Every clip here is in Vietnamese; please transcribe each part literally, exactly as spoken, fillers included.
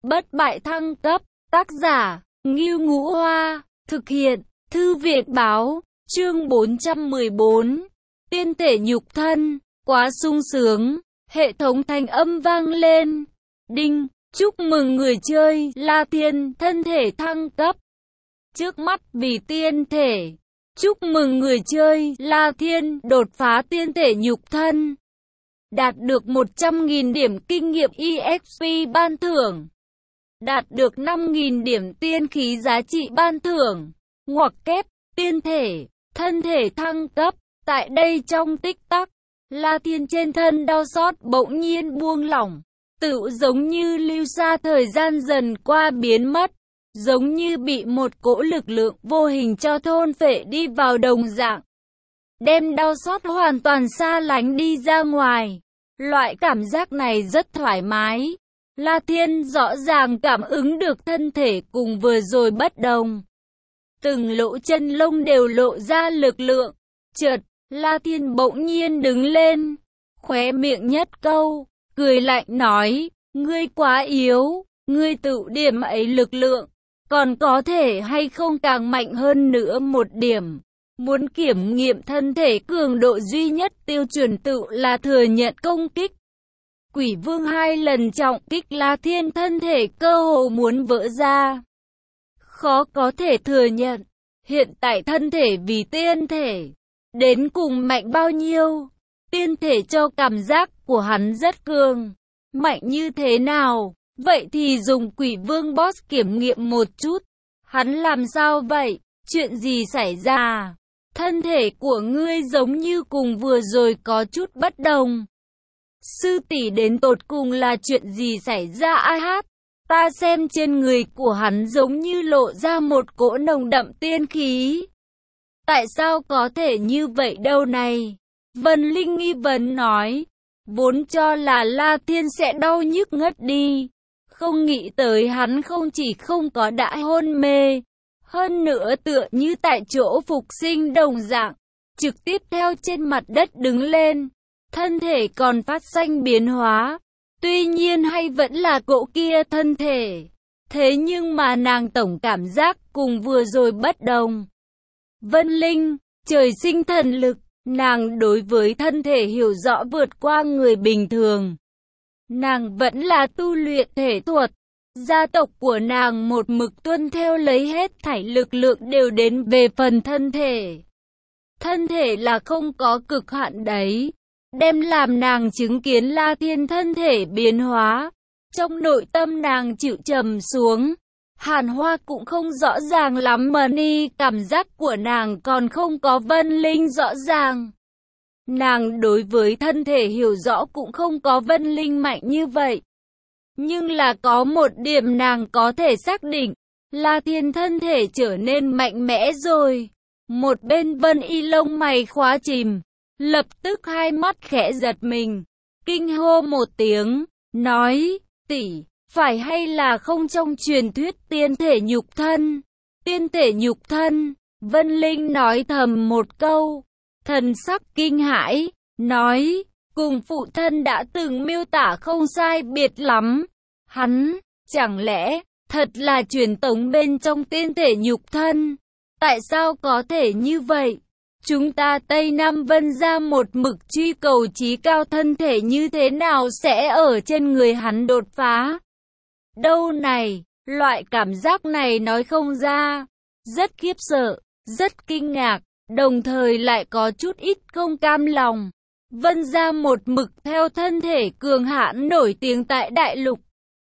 bất bại thăng cấp, tác giả, Ngưu Ngũ Hoa, thực hiện, Thư viện Báo, chương bốn trăm mười bốn, tiên thể nhục thân, quá sung sướng, hệ thống thanh âm vang lên, đinh, chúc mừng người chơi, La Thiên, thân thể thăng cấp, trước mắt vì tiên thể, chúc mừng người chơi, La Thiên, đột phá tiên thể nhục thân. Đạt được một trăm nghìn điểm kinh nghiệm e ích pê ban thưởng. Đạt được năm nghìn điểm tiên khí giá trị ban thưởng. Ngoặc kép, tiên thể, thân thể thăng cấp. Tại đây trong tích tắc, La Thiên trên thân đau xót bỗng nhiên buông lỏng. Tựu giống như lưu xa thời gian dần qua biến mất. Giống như bị một cỗ lực lượng vô hình cho thôn phệ đi vào đồng dạng. Đem đau xót hoàn toàn xa lánh đi ra ngoài. Loại cảm giác này rất thoải mái. La Thiên rõ ràng cảm ứng được thân thể cùng vừa rồi bất đồng. Từng lỗ chân lông đều lộ ra lực lượng. Chợt, La Thiên bỗng nhiên đứng lên. Khóe miệng nhất câu, cười lạnh nói, ngươi quá yếu, ngươi tự điểm ấy lực lượng. Còn có thể hay không càng mạnh hơn nữa một điểm. Muốn kiểm nghiệm thân thể cường độ duy nhất tiêu chuẩn tự là thừa nhận công kích. Quỷ vương hai lần trọng kích La Thiên thân thể cơ hồ muốn vỡ ra. Khó có thể thừa nhận. Hiện tại thân thể vì tiên thể. Đến cùng mạnh bao nhiêu. Tiên thể cho cảm giác của hắn rất cường. Mạnh như thế nào? Vậy thì dùng quỷ vương boss kiểm nghiệm một chút. Hắn làm sao vậy? Chuyện gì xảy ra? Thân thể của ngươi giống như cùng vừa rồi có chút bất đồng. Sư tỷ đến tột cùng là chuyện gì xảy ra ai hát? Ta xem trên người của hắn giống như lộ ra một cỗ nồng đậm tiên khí. Tại sao có thể như vậy đâu này? Vân Linh nghi vấn nói. Vốn cho là La Thiên sẽ đau nhức ngất đi. Không nghĩ tới hắn không chỉ không có đã hôn mê. Hơn nữa tựa như tại chỗ phục sinh đồng dạng. Trực tiếp theo trên mặt đất đứng lên. Thân thể còn phát sinh biến hóa. Tuy nhiên hay vẫn là cỗ kia thân thể. Thế nhưng mà nàng tổng cảm giác cùng vừa rồi bất đồng. Vân Linh, trời sinh thần lực. Nàng đối với thân thể hiểu rõ vượt qua người bình thường. Nàng vẫn là tu luyện thể thuật. Gia tộc của nàng một mực tuân theo lấy hết thảy lực lượng đều đến về phần thân thể. Thân thể là không có cực hạn đấy. Đem làm nàng chứng kiến La Thiên thân thể biến hóa. Trong nội tâm nàng chịu trầm xuống. Hàn Hoa cũng không rõ ràng lắm mà ni cảm giác của nàng còn không có Vân Linh rõ ràng. Nàng đối với thân thể hiểu rõ cũng không có Vân Linh mạnh như vậy. Nhưng là có một điểm nàng có thể xác định, La Thiên thân thể trở nên mạnh mẽ rồi. Một bên Vân Y lông mày khóa chìm, lập tức hai mắt khẽ giật mình, kinh hô một tiếng, nói, tỷ, phải hay là không trong truyền thuyết tiên thể nhục thân? Tiên thể nhục thân, Vân Linh nói thầm một câu, thần sắc kinh hãi, nói, cùng phụ thân đã từng miêu tả không sai biệt lắm. Hắn, chẳng lẽ, thật là truyền tống bên trong tiên thể nhục thân? Tại sao có thể như vậy? Chúng ta Tây Nam Vân gia một mực truy cầu chí cao thân thể như thế nào sẽ ở trên người hắn đột phá? Đâu này, loại cảm giác này nói không ra. Rất khiếp sợ, rất kinh ngạc, đồng thời lại có chút ít không cam lòng. Vân gia một mực theo thân thể cường hãn nổi tiếng tại đại lục.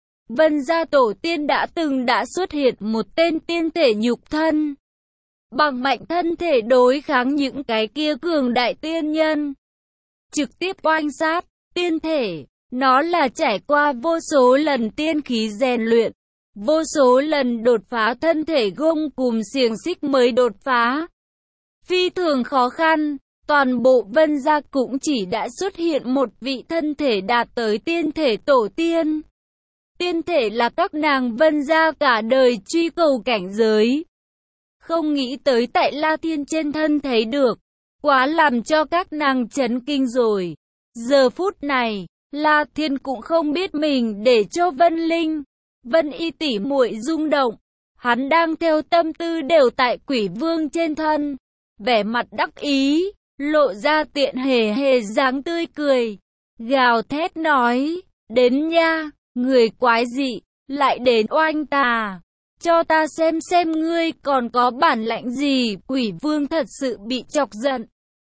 Vân gia tổ tiên đã từng đã xuất hiện một tên tiên thể nhục thân. Bằng mạnh thân thể đối kháng những cái kia cường đại tiên nhân. Trực tiếp oanh sát, tiên thể, nó là trải qua vô số lần tiên khí rèn luyện. Vô số lần đột phá thân thể gông cùm xiềng xích mới đột phá. Phi thường khó khăn, toàn bộ Vân gia cũng chỉ đã xuất hiện một vị thân thể đạt tới tiên thể tổ tiên. Tiên thể là các nàng Vân gia cả đời truy cầu cảnh giới. Không nghĩ tới tại La Thiên trên thân thấy được, quá làm cho các nàng chấn kinh rồi. Giờ phút này, La Thiên cũng không biết mình để cho Vân Linh, Vân Y tỉ muội rung động. Hắn đang theo tâm tư đều tại Quỷ Vương trên thân. Vẻ mặt đắc ý, lộ ra tiện hề hề dáng tươi cười. Gào thét nói, đến nha, người quái dị, lại đến oanh ta. Cho ta xem xem ngươi còn có bản lãnh gì. Quỷ Vương thật sự bị chọc giận.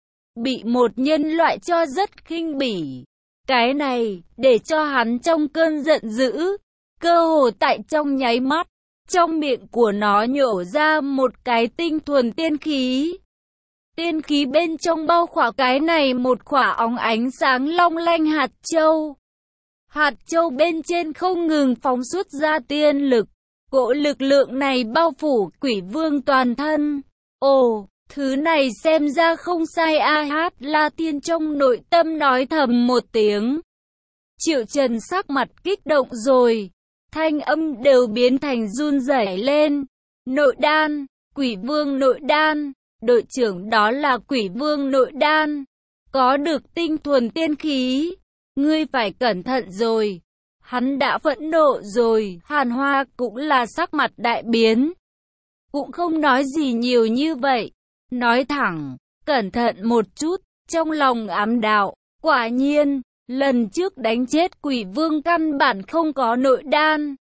Bị một nhân loại cho rất khinh bỉ. Cái này, để cho hắn trong cơn giận dữ. Cơ hồ tại trong nháy mắt, trong miệng của nó nhổ ra một cái tinh thuần tiên khí. Tiên khí bên trong bao khỏa cái này một khỏa óng ánh sáng long lanh hạt châu. Hạt châu bên trên không ngừng phóng xuất ra tiên lực. Cỗ lực lượng này bao phủ Quỷ Vương toàn thân. Ồ, thứ này xem ra không sai a. Hát La Thiên trong nội tâm nói thầm một tiếng. Triệu Trần sắc mặt kích động rồi. Thanh âm đều biến thành run rẩy lên. Nội đan, Quỷ Vương nội đan. Đội trưởng đó là Quỷ Vương nội đan. Có được tinh thuần tiên khí. Ngươi phải cẩn thận rồi. Hắn đã phẫn nộ rồi. Hàn Hoa cũng là sắc mặt đại biến. Cũng không nói gì nhiều như vậy. Nói thẳng, cẩn thận một chút. Trong lòng ám đạo. Quả nhiên, lần trước đánh chết Quỷ Vương căn bản không có nội đan.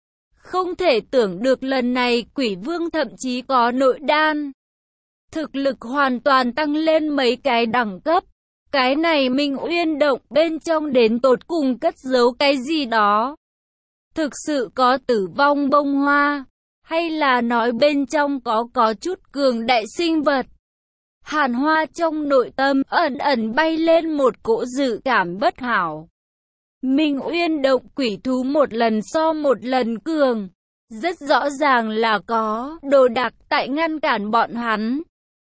Không thể tưởng được lần này Quỷ Vương thậm chí có nội đan. Thực lực hoàn toàn tăng lên mấy cái đẳng cấp. Cái này Minh Uyên động bên trong đến tột cùng cất giấu cái gì đó. Thực sự có tử vong bông hoa. Hay là nói bên trong có có chút cường đại sinh vật. Hàn Hoa trong nội tâm ẩn ẩn bay lên một cỗ dự cảm bất hảo. Minh Uyên động quỷ thú một lần so một lần cường. Rất rõ ràng là có đồ đạc tại ngăn cản bọn hắn.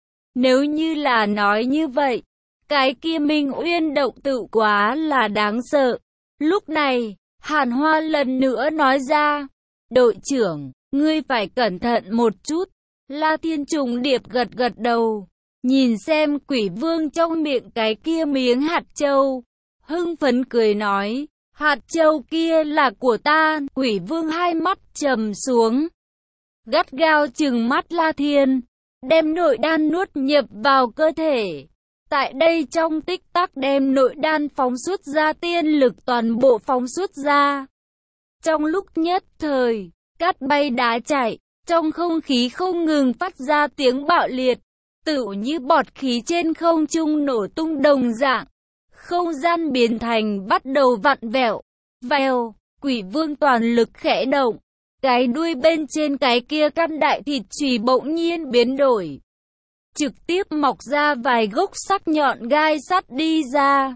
Nếu như là nói như vậy, cái kia Minh Uyên động tự quá là đáng sợ. Lúc này, Hàn Hoa lần nữa nói ra, đội trưởng, ngươi phải cẩn thận một chút. La Thiên trùng điệp gật gật đầu, nhìn xem Quỷ Vương trong miệng cái kia miếng hạt châu. Hưng phấn cười nói, hạt châu kia là của ta. Quỷ Vương hai mắt trầm xuống, gắt gao trừng mắt La Thiên, đem nội đan nuốt nhập vào cơ thể. Tại đây trong tích tắc đem nội đan phóng xuất ra tiên lực toàn bộ phóng xuất ra. Trong lúc nhất thời, cát bay đá chạy, trong không khí không ngừng phát ra tiếng bạo liệt, tựu như bọt khí trên không trung nổ tung đồng dạng. Không gian biến thành bắt đầu vặn vẹo. Vèo, Quỷ Vương toàn lực khẽ động. Cái đuôi bên trên cái kia căn đại thịt chùy bỗng nhiên biến đổi. Trực tiếp mọc ra vài gốc sắc nhọn gai sắt đi ra.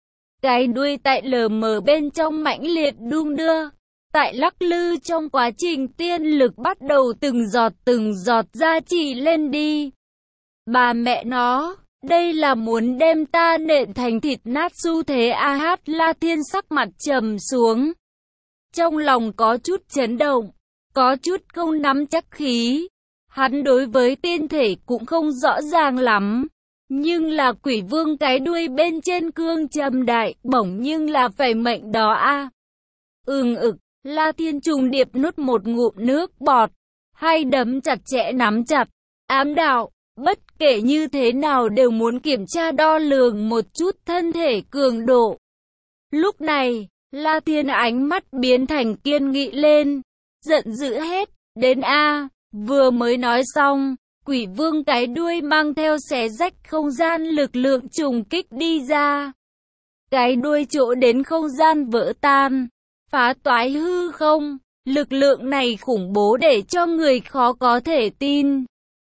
Cái đuôi tại lờ mờ bên trong mãnh liệt đung đưa. Tại lắc lư trong quá trình tiên lực bắt đầu từng giọt từng giọt ra chỉ lên đi. Bà mẹ nó, đây là muốn đem ta nện thành thịt nát xu thế a. Hát La Thiên sắc mặt trầm xuống. Trong lòng có chút chấn động, có chút không nắm chắc khí. Hắn đối với tiên thể cũng không rõ ràng lắm. Nhưng là Quỷ Vương cái đuôi bên trên cương trầm đại, bổng nhưng là phải mệnh đó a. À. Ừm ực, La Thiên trùng điệp nuốt một ngụm nước bọt. Hai đấm chặt chẽ nắm chặt, ám đạo. Bất kể như thế nào đều muốn kiểm tra đo lường một chút thân thể cường độ. Lúc này, La Thiên ánh mắt biến thành kiên nghị lên. Giận dữ hết, đến a. Vừa mới nói xong, Quỷ Vương cái đuôi mang theo xé rách không gian lực lượng trùng kích đi ra. Cái đuôi chỗ đến không gian vỡ tan, phá toái hư không. Lực lượng này khủng bố để cho người khó có thể tin.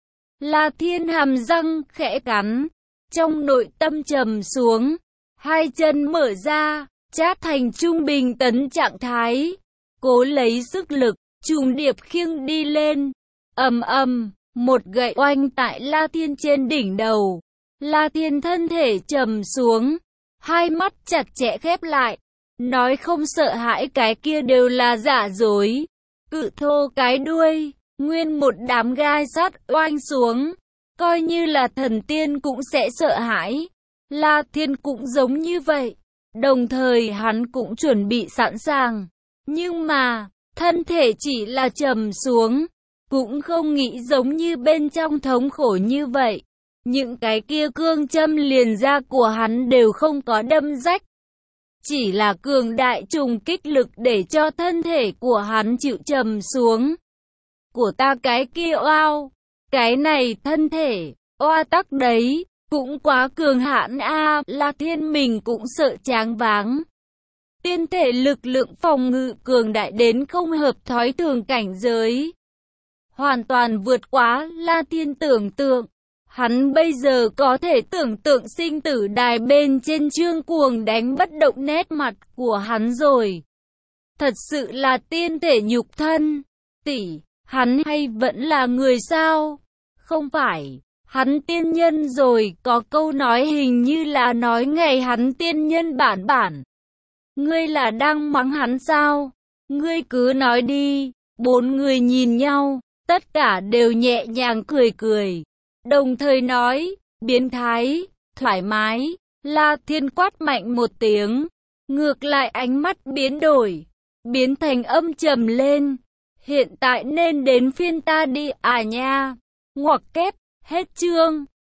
La Thiên hàm răng khẽ cắn, trong nội tâm trầm xuống, hai chân mở ra, chát thành trung bình tấn trạng thái, cố lấy sức lực, trùng điệp khiêng đi lên. Ầm ầm, một gậy oanh tại La Thiên trên đỉnh đầu. La Thiên thân thể trầm xuống, hai mắt chặt chẽ khép lại, nói không sợ hãi cái kia đều là giả dối. Cự thô cái đuôi, nguyên một đám gai sắt oanh xuống, coi như là thần tiên cũng sẽ sợ hãi. La Thiên cũng giống như vậy, đồng thời hắn cũng chuẩn bị sẵn sàng. Nhưng mà, thân thể chỉ là trầm xuống, cũng không nghĩ giống như bên trong thống khổ như vậy. Những cái kia cương châm liền da của hắn đều không có đâm rách. Chỉ là cường đại trùng kích lực để cho thân thể của hắn chịu trầm xuống. Của ta cái kia oao, cái này thân thể, oa tắc đấy, cũng quá cường hãn a. La Thiên mình cũng sợ choáng váng. Tiên thể lực lượng phòng ngự cường đại đến không hợp thói thường cảnh giới. Hoàn toàn vượt quá La Thiên tưởng tượng. Hắn bây giờ có thể tưởng tượng sinh tử đài bên trên Trương Cuồng đánh bất động nét mặt của hắn rồi. Thật sự là tiên thể nhục thân. Tỷ, hắn hay vẫn là người sao? Không phải, hắn tiên nhân rồi, có câu nói hình như là nói ngày hắn tiên nhân bản bản. Ngươi là đang mắng hắn sao? Ngươi cứ nói đi. Bốn người nhìn nhau, tất cả đều nhẹ nhàng cười cười. Đồng thời nói, biến thái, thoải mái. La Thiên quát mạnh một tiếng. Ngược lại ánh mắt biến đổi, biến thành âm trầm lên. Hiện tại nên đến phiên ta đi à nha. Ngoặc kép, hết chương.